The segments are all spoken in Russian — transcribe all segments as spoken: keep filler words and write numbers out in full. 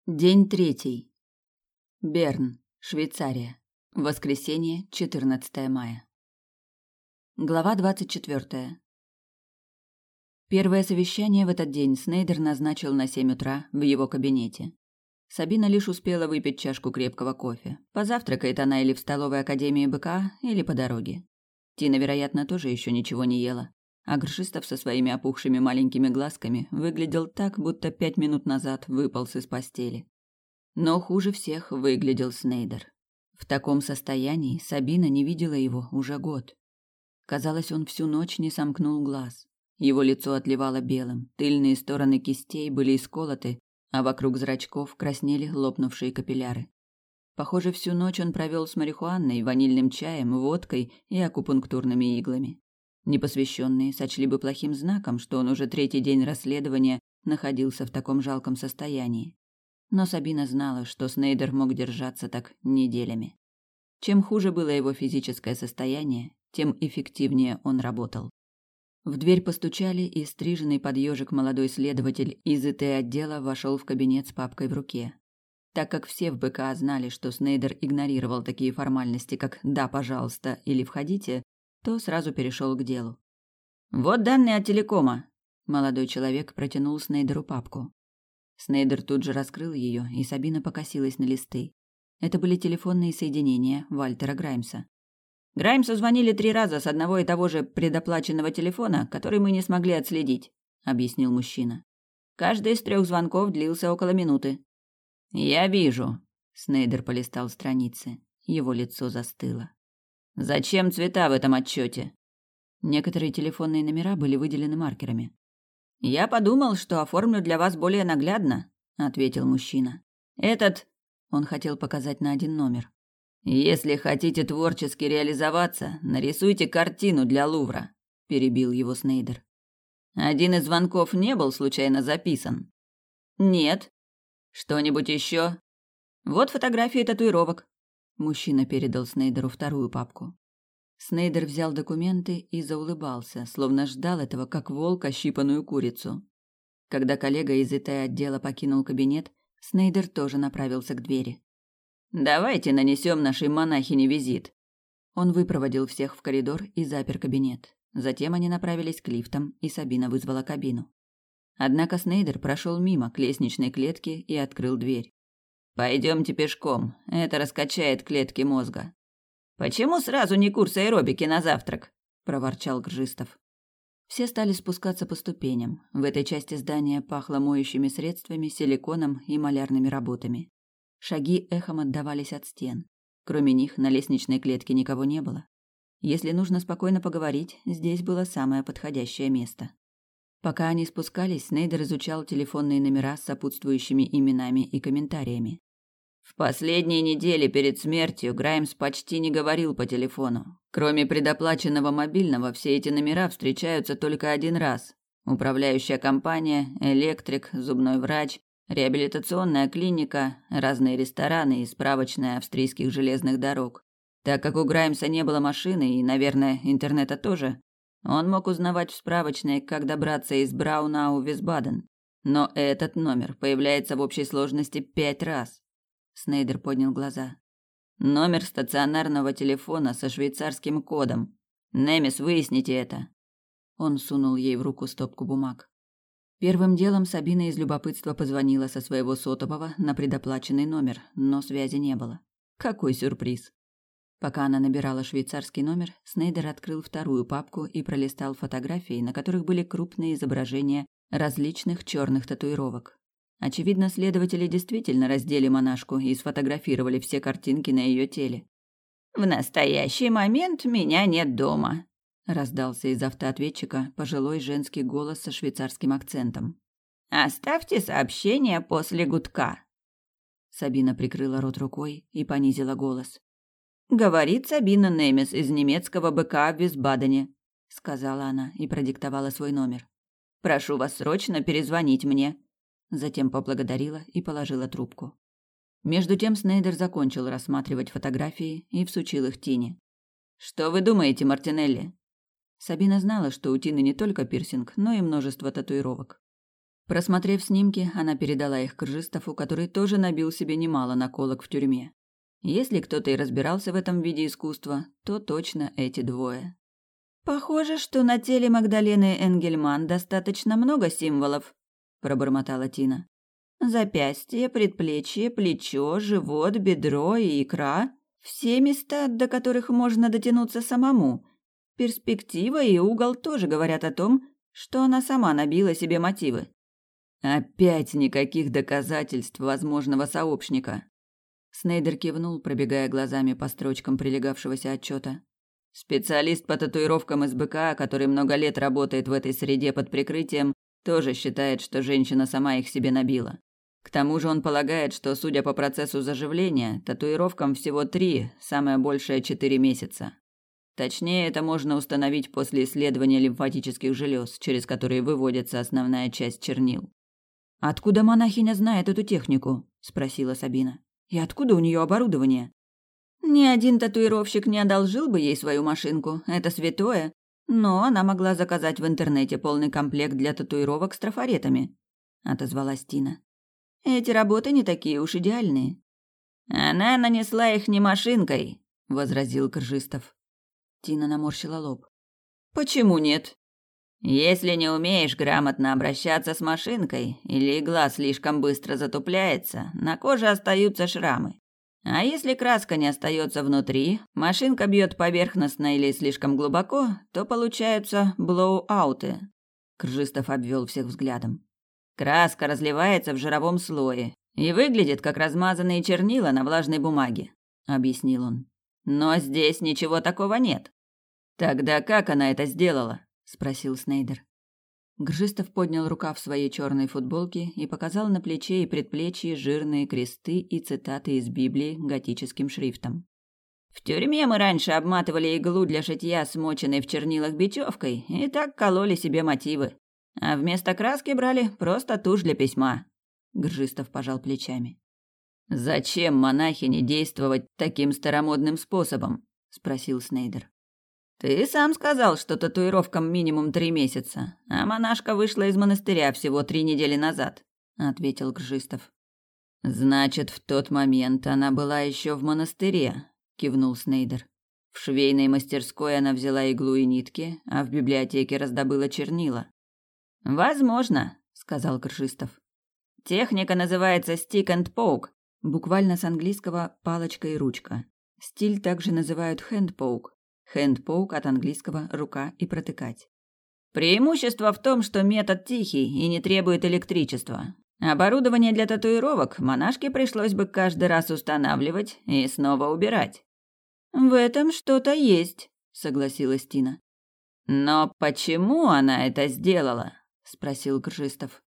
День третий. Берн, Швейцария. Воскресенье, четырнадцатое мая. Глава двадцать четвёртая. Первое совещание в этот день Снейдер назначил на семь утра в его кабинете. Сабина лишь успела выпить чашку крепкого кофе. Позавтракает она или в столовой академии БК, или по дороге. Тина, вероятно, тоже еще ничего не ела. А Гршистов со своими опухшими маленькими глазками выглядел так, будто пять минут назад выполз из постели. Но хуже всех выглядел Снейдер. В таком состоянии Сабина не видела его уже год. Казалось, он всю ночь не сомкнул глаз. Его лицо отливало белым, тыльные стороны кистей были исколоты, а вокруг зрачков краснели лопнувшие капилляры. Похоже, всю ночь он провел с марихуаной, ванильным чаем, водкой и акупунктурными иглами. Непосвященные сочли бы плохим знаком, что он уже третий день расследования находился в таком жалком состоянии. Но Сабина знала, что Снейдер мог держаться так неделями. Чем хуже было его физическое состояние, тем эффективнее он работал. В дверь постучали, и стриженный под ежик молодой следователь из ИТ-отдела вошел в кабинет с папкой в руке. Так как все в БК знали, что Снейдер игнорировал такие формальности, как «да, пожалуйста» или «входите», то сразу перешел к делу. «Вот данные от телекома». Молодой человек протянул Снейдеру папку. Снейдер тут же раскрыл ее, и Сабина покосилась на листы. Это были телефонные соединения Вальтера Граймса. «Граймсу звонили три раза с одного и того же предоплаченного телефона, который мы не смогли отследить», — объяснил мужчина. «Каждый из трех звонков длился около минуты». «Я вижу», — Снейдер полистал страницы. Его лицо застыло. «Зачем цвета в этом отчете?» Некоторые телефонные номера были выделены маркерами. «Я подумал, что оформлю для вас более наглядно», — ответил мужчина. «Этот...» — он хотел показать на один номер. «Если хотите творчески реализоваться, нарисуйте картину для Лувра», — перебил его Снейдер. «Один из звонков не был случайно записан?» «Нет». «Что-нибудь еще?» «Вот фотографии татуировок». Мужчина передал Снейдеру вторую папку. Снейдер взял документы и заулыбался, словно ждал этого, как волк ощипанную курицу. Когда коллега из ИТ-отдела покинул кабинет, Снейдер тоже направился к двери. «Давайте нанесем нашей монахине визит». Он выпроводил всех в коридор и запер кабинет. Затем они направились к лифтам, и Сабина вызвала кабину. Однако Снейдер прошел мимо к лестничной клетке и открыл дверь. «Пойдемте пешком, это раскачает клетки мозга». «Почему сразу не курс аэробики на завтрак?» – проворчал Гржистов. Все стали спускаться по ступеням. В этой части здания пахло моющими средствами, силиконом и малярными работами. Шаги эхом отдавались от стен. Кроме них на лестничной клетке никого не было. Если нужно спокойно поговорить, здесь было самое подходящее место. Пока они спускались, Снейдер изучал телефонные номера с сопутствующими именами и комментариями. В последние недели перед смертью Граймс почти не говорил по телефону. Кроме предоплаченного мобильного, все эти номера встречаются только один раз. Управляющая компания, электрик, зубной врач, реабилитационная клиника, разные рестораны и справочная австрийских железных дорог. Так как у Граймса не было машины и, наверное, интернета тоже, он мог узнавать в справочной, как добраться из Браунау в Висбаден. Но этот номер появляется в общей сложности пять раз. Снейдер поднял глаза. Номер стационарного телефона со швейцарским кодом. Немес, выясните это. Он сунул ей в руку стопку бумаг. Первым делом Сабина из любопытства позвонила со своего сотового на предоплаченный номер, но связи не было. Какой сюрприз. Пока она набирала швейцарский номер, Снейдер открыл вторую папку и пролистал фотографии, на которых были крупные изображения различных черных татуировок. Очевидно, следователи действительно раздели монашку и сфотографировали все картинки на ее теле. «В настоящий момент меня нет дома», — раздался из автоответчика пожилой женский голос со швейцарским акцентом. «Оставьте сообщение после гудка». Сабина прикрыла рот рукой и понизила голос. «Говорит Сабина Немес из немецкого БК в Висбадене», — сказала она и продиктовала свой номер. «Прошу вас срочно перезвонить мне». Затем поблагодарила и положила трубку. Между тем Снейдер закончил рассматривать фотографии и всучил их Тине. «Что вы думаете, Мартинелли?» Сабина знала, что у Тины не только пирсинг, но и множество татуировок. Просмотрев снимки, она передала их Кржистову, который тоже набил себе немало наколок в тюрьме. Если кто-то и разбирался в этом виде искусства, то точно эти двое. «Похоже, что на теле Магдалены Энгельман достаточно много символов», – пробормотала Тина. «Запястье, предплечье, плечо, живот, бедро и икра – все места, до которых можно дотянуться самому. Перспектива и угол тоже говорят о том, что она сама набила себе мотивы». «Опять никаких доказательств возможного сообщника». Снейдер кивнул, пробегая глазами по строчкам прилегавшегося отчета. Специалист по татуировкам из БК, который много лет работает в этой среде под прикрытием, тоже считает, что женщина сама их себе набила. К тому же он полагает, что, судя по процессу заживления, татуировкам всего три, самое большее четыре месяца. Точнее, это можно установить после исследования лимфатических желез, через которые выводится основная часть чернил. «Откуда монахиня знает эту технику?» – спросила Сабина. «И откуда у нее оборудование?» «Ни один татуировщик не одолжил бы ей свою машинку, это святое. Но она могла заказать в интернете полный комплект для татуировок с трафаретами», – отозвалась Тина. «Эти работы не такие уж идеальные». «Она нанесла их не машинкой», – возразил Кржистов. Тина наморщила лоб. «Почему нет?» «Если не умеешь грамотно обращаться с машинкой или игла слишком быстро затупляется, на коже остаются шрамы. А если краска не остается внутри, машинка бьет поверхностно или слишком глубоко, то получаются блоу-ауты». Кржистов обвел всех взглядом. «Краска разливается в жировом слое и выглядит как размазанные чернила на влажной бумаге», — объяснил он. «Но здесь ничего такого нет». «Тогда как она это сделала?» – спросил Снейдер. Гржистов поднял рукав своей черной футболки и показал на плече и предплечье жирные кресты и цитаты из Библии готическим шрифтом. «В тюрьме мы раньше обматывали иглу для шитья, смоченной в чернилах бечевкой, и так кололи себе мотивы. А вместо краски брали просто тушь для письма». Гржистов пожал плечами. «Зачем монахине действовать таким старомодным способом?» – спросил Снейдер. «Ты сам сказал, что татуировкам минимум три месяца, а монашка вышла из монастыря всего три недели назад», — ответил Кржистов. «Значит, в тот момент она была еще в монастыре», — кивнул Снейдер. «В швейной мастерской она взяла иглу и нитки, а в библиотеке раздобыла чернила». «Возможно», — сказал Кржистов. «Техника называется stick and poke», буквально с английского «палочка и ручка». Стиль также называют hand poke. Hand-poke от английского «рука» и «протыкать». Преимущество в том, что метод тихий и не требует электричества. Оборудование для татуировок монашке пришлось бы каждый раз устанавливать и снова убирать. «В этом что-то есть», — согласилась Тина. «Но почему она это сделала?» — спросил Кржистов.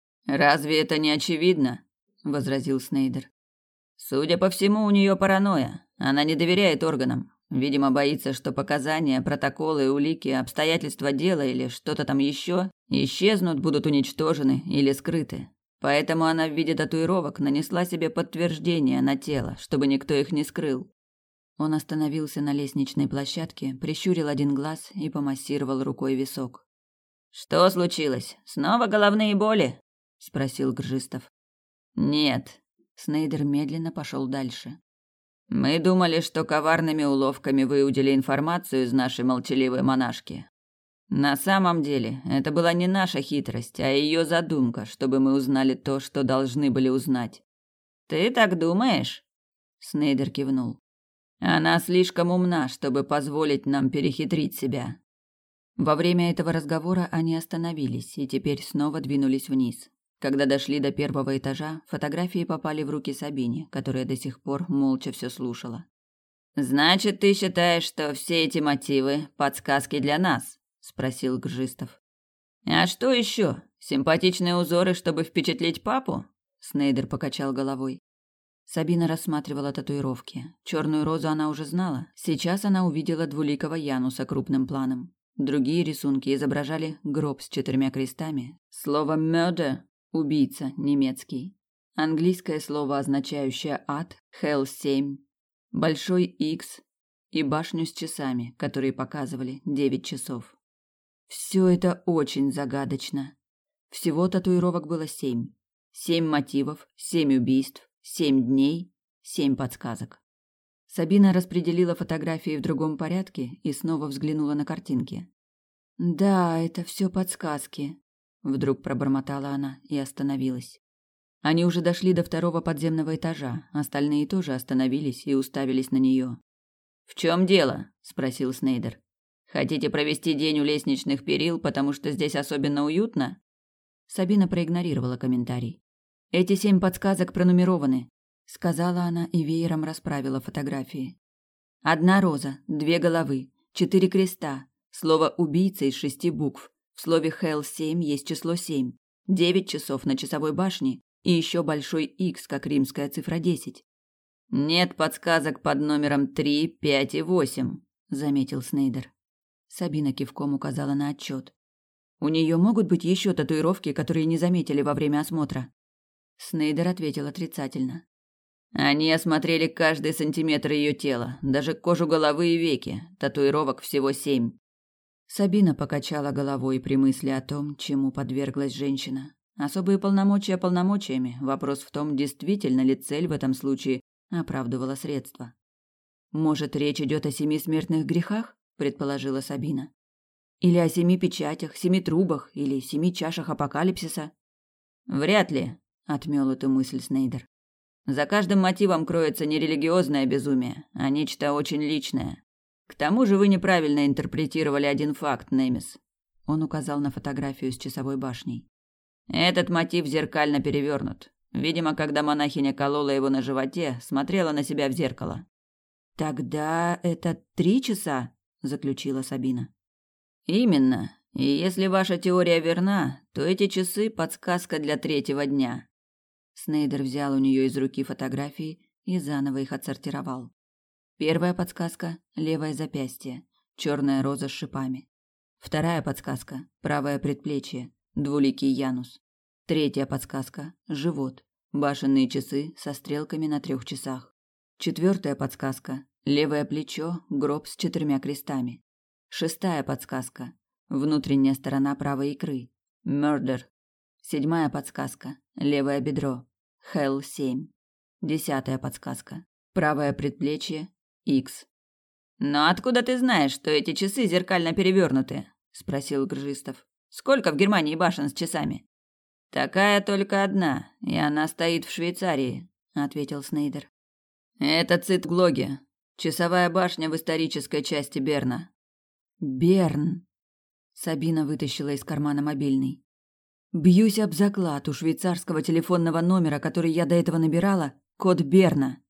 «Разве это не очевидно?» — возразил Снейдер. «Судя по всему, у нее паранойя. Она не доверяет органам. Видимо, боится, что показания, протоколы, улики, обстоятельства дела или что-то там еще исчезнут, будут уничтожены или скрыты. Поэтому она в виде татуировок нанесла себе подтверждение на тело, чтобы никто их не скрыл». Он остановился на лестничной площадке, прищурил один глаз и помассировал рукой висок. «Что случилось? Снова головные боли?» – спросил Гржистов. «Нет». Снейдер медленно пошел дальше. «Мы думали, что коварными уловками выудили информацию из нашей молчаливой монашки. На самом деле, это была не наша хитрость, а ее задумка, чтобы мы узнали то, что должны были узнать». «Ты так думаешь?» Снейдер кивнул. «Она слишком умна, чтобы позволить нам перехитрить себя». Во время этого разговора они остановились и теперь снова двинулись вниз. Когда дошли до первого этажа, фотографии попали в руки Сабине, которая до сих пор молча все слушала. «Значит, ты считаешь, что все эти мотивы – подсказки для нас?» – спросил Гржистов. «А что еще? Симпатичные узоры, чтобы впечатлить папу?» Снейдер покачал головой. Сабина рассматривала татуировки. Черную розу она уже знала. Сейчас она увидела двуликого Януса крупным планом. Другие рисунки изображали гроб с четырьмя крестами. Слово «murder» – убийца, немецкий. Английское слово, означающее ад – hell семь. Большой X и башню с часами, которые показывали девять часов. Все это очень загадочно. Всего татуировок было семь. Семь мотивов, семь убийств, семь дней, семь подсказок. Сабина распределила фотографии в другом порядке и снова взглянула на картинки. «Да, это все подсказки», — вдруг пробормотала она и остановилась. Они уже дошли до второго подземного этажа, остальные тоже остановились и уставились на нее. «В чем дело?» – спросил Снейдер. «Хотите провести день у лестничных перил, потому что здесь особенно уютно?» Сабина проигнорировала комментарий. «Эти семь подсказок пронумерованы», – сказала она и веером расправила фотографии. «Одна роза, две головы, четыре креста, слово «убийца» из шести букв. В слове «Хелл семь» есть число семь, девять часов на часовой башне и еще большой Х, как римская цифра десять. «Нет подсказок под номером три, пять и восемь», — заметил Снейдер. Сабина кивком указала на отчет. «У нее могут быть еще татуировки, которые не заметили во время осмотра?» Снейдер ответил отрицательно. «Они осмотрели каждый сантиметр ее тела, даже кожу головы и веки. Татуировок всего семь». Сабина покачала головой при мысли о том, чему подверглась женщина. Особые полномочия полномочиями. Вопрос в том, действительно ли цель в этом случае оправдывала средства. «Может, речь идет о семи смертных грехах?» – предположила Сабина. «Или о семи печатях, семи трубах, или семи чашах апокалипсиса?» «Вряд ли», – отмёл эту мысль Снейдер. «За каждым мотивом кроется не религиозное безумие, а нечто очень личное. К тому же вы неправильно интерпретировали один факт, Немис». Он указал на фотографию с часовой башней. «Этот мотив зеркально перевернут. Видимо, когда монахиня колола его на животе, смотрела на себя в зеркало». «Тогда это три часа?» – заключила Сабина. «Именно. И если ваша теория верна, то эти часы – подсказка для третьего дня». Снейдер взял у нее из руки фотографии и заново их отсортировал. Первая подсказка – левое запястье, черная роза с шипами. Вторая подсказка – правое предплечье, двуликий Янус. Третья подсказка – живот, башенные часы со стрелками на трех часах. Четвертая подсказка – левое плечо, гроб с четырьмя крестами. Шестая подсказка – внутренняя сторона правой икры, murder. Седьмая подсказка – левое бедро, Хелл семь. Десятая подсказка – правое предплечье, Х. «Но откуда ты знаешь, что эти часы зеркально перевернуты?» – спросил Гржистов. «Сколько в Германии башен с часами?» «Такая только одна, и она стоит в Швейцарии», – ответил Снейдер. «Это Цитглоге, часовая башня в исторической части Берна». «Берн», – Сабина вытащила из кармана мобильный. «Бьюсь об заклад, у швейцарского телефонного номера, который я до этого набирала, код Берна».